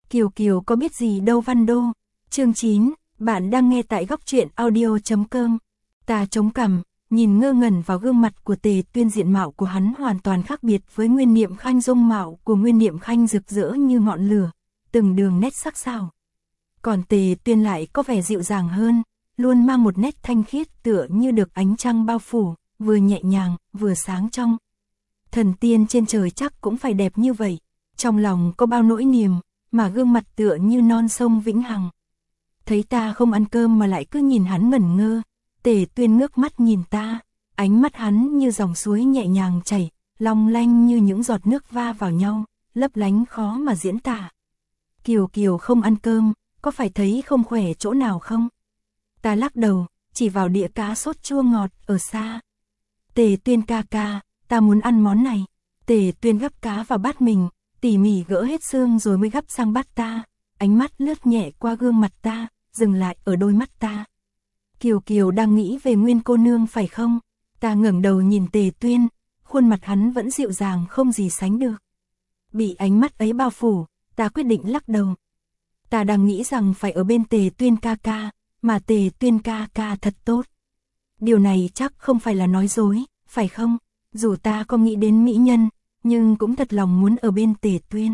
Kiều Kiều có biết gì đâu Văn Đô. Chương 9, bạn đang nghe tại góc truyện audio.com. Ta chống cằm, nhìn ngơ ngẩn vào gương mặt của Tề Tuyên. Diện mạo của hắn hoàn toàn khác biệt với Nguyên Niệm Khanh. Dung mạo của Nguyên Niệm Khanh rực rỡ như ngọn lửa, từng đường nét sắc sảo. Còn Tề Tuyên lại có vẻ dịu dàng hơn, luôn mang một nét thanh khiết tựa như được ánh trăng bao phủ, vừa nhẹ nhàng, vừa sáng trong. Thần tiên trên trời chắc cũng phải đẹp như vậy. Trong lòng có bao nỗi niềm, mà gương mặt tựa như non sông vĩnh hằng. Thấy ta không ăn cơm mà lại cứ nhìn hắn ngẩn ngơ, Tề Tuyên ngước mắt nhìn ta, ánh mắt hắn như dòng suối nhẹ nhàng chảy, long lanh như những giọt nước va vào nhau, lấp lánh khó mà diễn tả. Kiều Kiều không ăn cơm, có phải thấy không khỏe chỗ nào không? Ta lắc đầu, chỉ vào đĩa cá sốt chua ngọt ở xa. Tề Tuyên ca ca, ta muốn ăn món này. Tề Tuyên gắp cá vào bát mình, tỉ mỉ gỡ hết xương rồi mới gắp sang bát ta. Ánh mắt lướt nhẹ qua gương mặt ta, dừng lại ở đôi mắt ta. Kiều Kiều đang nghĩ về Nguyên cô nương phải không? Ta ngẩng đầu nhìn Tề Tuyên, khuôn mặt hắn vẫn dịu dàng không gì sánh được. Bị ánh mắt ấy bao phủ, ta quyết định lắc đầu. Ta đang nghĩ rằng phải ở bên Tề Tuyên ca ca, mà Tề Tuyên ca ca thật tốt. Điều này chắc không phải là nói dối, phải không? Dù ta có nghĩ đến mỹ nhân, nhưng cũng thật lòng muốn ở bên Tề Tuyên.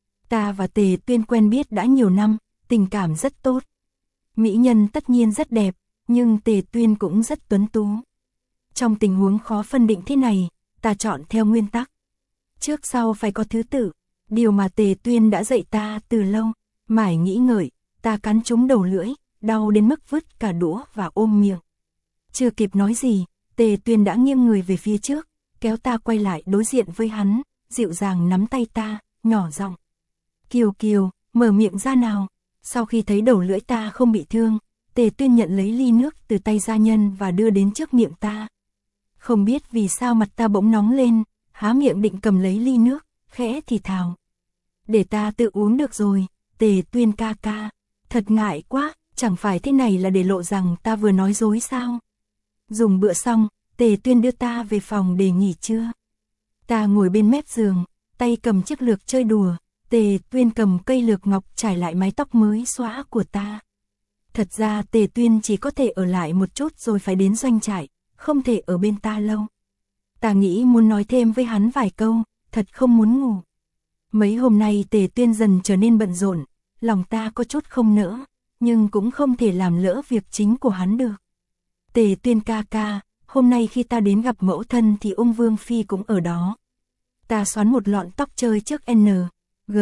Ta và Tề Tuyên quen biết đã nhiều năm, tình cảm rất tốt. Mỹ nhân tất nhiên rất đẹp, nhưng Tề Tuyên cũng rất tuấn tú. Trong tình huống khó phân định thế này, ta chọn theo nguyên tắc. Trước sau phải có thứ tự, điều mà Tề Tuyên đã dạy ta từ lâu. Mải nghĩ ngợi, ta cắn trúng đầu lưỡi, đau đến mức vứt cả đũa và ôm miệng. Chưa kịp nói gì, Tề Tuyên đã nghiêng người về phía trước, kéo ta quay lại đối diện với hắn, dịu dàng nắm tay ta, nhỏ giọng. Kiều Kiều, mở miệng ra nào. Sau khi thấy đầu lưỡi ta không bị thương, Tề Tuyên nhận lấy ly nước từ tay gia nhân và đưa đến trước miệng ta. Không biết vì sao mặt ta bỗng nóng lên, há miệng định cầm lấy ly nước, khẽ thì thào. Để ta tự uống được rồi, Tề Tuyên ca ca. Thật ngại quá, chẳng phải thế này là để lộ rằng ta vừa nói dối sao? Dùng bữa xong, Tề Tuyên đưa ta về phòng để nghỉ trưa. Ta ngồi bên mép giường, tay cầm chiếc lược chơi đùa, Tề Tuyên cầm cây lược ngọc trải lại mái tóc mới xõa của ta. Thật ra Tề Tuyên chỉ có thể ở lại một chút rồi phải đến doanh trại, không thể ở bên ta lâu. Ta nghĩ muốn nói thêm với hắn vài câu, thật không muốn ngủ. Mấy hôm nay Tề Tuyên dần trở nên bận rộn, lòng ta có chút không nỡ, nhưng cũng không thể làm lỡ việc chính của hắn được. Tề Tuyên ca ca, hôm nay khi ta đến gặp mẫu thân thì Ung Vương Phi cũng ở đó. Ta xoắn một lọn tóc chơi trước N, G,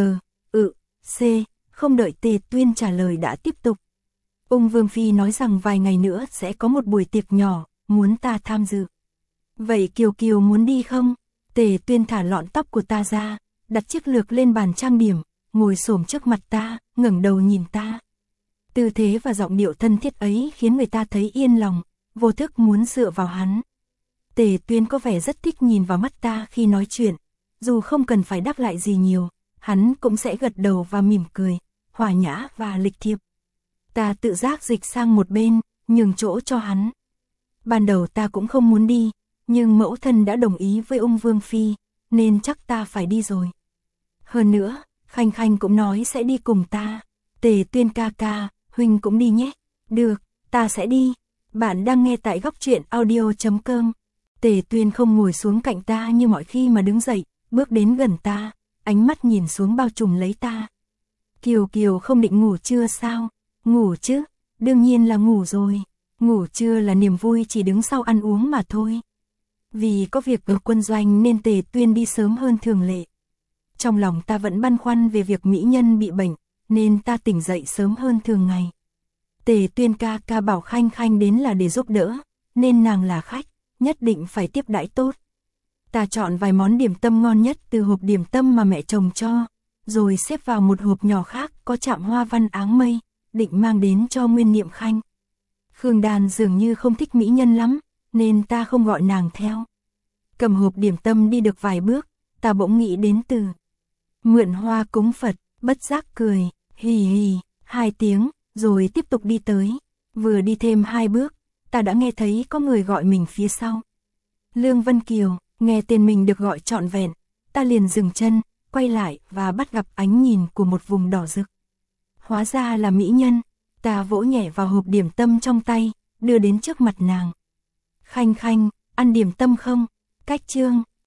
C, không đợi Tề Tuyên trả lời đã tiếp tục. Ung Vương Phi nói rằng vài ngày nữa sẽ có một buổi tiệc nhỏ, muốn ta tham dự. Vậy Kiều Kiều muốn đi không? Tề Tuyên thả lọn tóc của ta ra, đặt chiếc lược lên bàn trang điểm, ngồi xổm trước mặt ta, ngẩng đầu nhìn ta. Tư thế và giọng điệu thân thiết ấy khiến người ta thấy yên lòng, vô thức muốn dựa vào hắn. Tề Tuyên có vẻ rất thích nhìn vào mắt ta khi nói chuyện, dù không cần phải đáp lại gì nhiều, hắn cũng sẽ gật đầu và mỉm cười, hòa nhã và lịch thiệp. Ta tự giác dịch sang một bên, nhường chỗ cho hắn. Ban đầu ta cũng không muốn đi, nhưng mẫu thân đã đồng ý với Ung Vương Phi, nên chắc ta phải đi rồi. Hơn nữa, Khanh Khanh cũng nói sẽ đi cùng ta. Tề Tuyên ca ca, huynh cũng đi nhé. Được, ta sẽ đi. Bạn đang nghe tại góc truyện audio.com. Tề Tuyên không ngồi xuống cạnh ta như mọi khi mà đứng dậy, bước đến gần ta, ánh mắt nhìn xuống bao trùm lấy ta. Kiều Kiều không định ngủ trưa sao? Ngủ chứ, đương nhiên là ngủ rồi. Ngủ trưa là niềm vui chỉ đứng sau ăn uống mà thôi. Vì có việc ở quân doanh nên Tề Tuyên đi sớm hơn thường lệ. Trong lòng ta vẫn băn khoăn về việc mỹ nhân bị bệnh, nên ta tỉnh dậy sớm hơn thường ngày. Tề Tuyên ca ca bảo Khanh Khanh đến là để giúp đỡ, nên nàng là khách, nhất định phải tiếp đãi tốt. Ta chọn vài món điểm tâm ngon nhất từ hộp điểm tâm mà mẹ chồng cho, rồi xếp vào một hộp nhỏ khác có chạm hoa văn áng mây, định mang đến cho Nguyên Niệm Khanh. Khương Đan dường như không thích mỹ nhân lắm, nên ta không gọi nàng theo. Cầm hộp điểm tâm đi được vài bước, ta bỗng nghĩ đến từ mượn hoa cúng Phật, bất giác cười, hì hì, 2 tiếng, rồi tiếp tục đi tới. Vừa đi thêm 2 bước, ta đã nghe thấy có người gọi mình phía sau. Lương Vân Kiều, nghe tên mình được gọi trọn vẹn, ta liền dừng chân, quay lại và bắt gặp ánh nhìn của một vùng đỏ rực. hóa ra là mỹ nhân, ta vỗ nhẹ vào hộp điểm tâm trong tay, đưa đến trước mặt nàng. Khanh khanh, ăn điểm tâm không? Cách chương,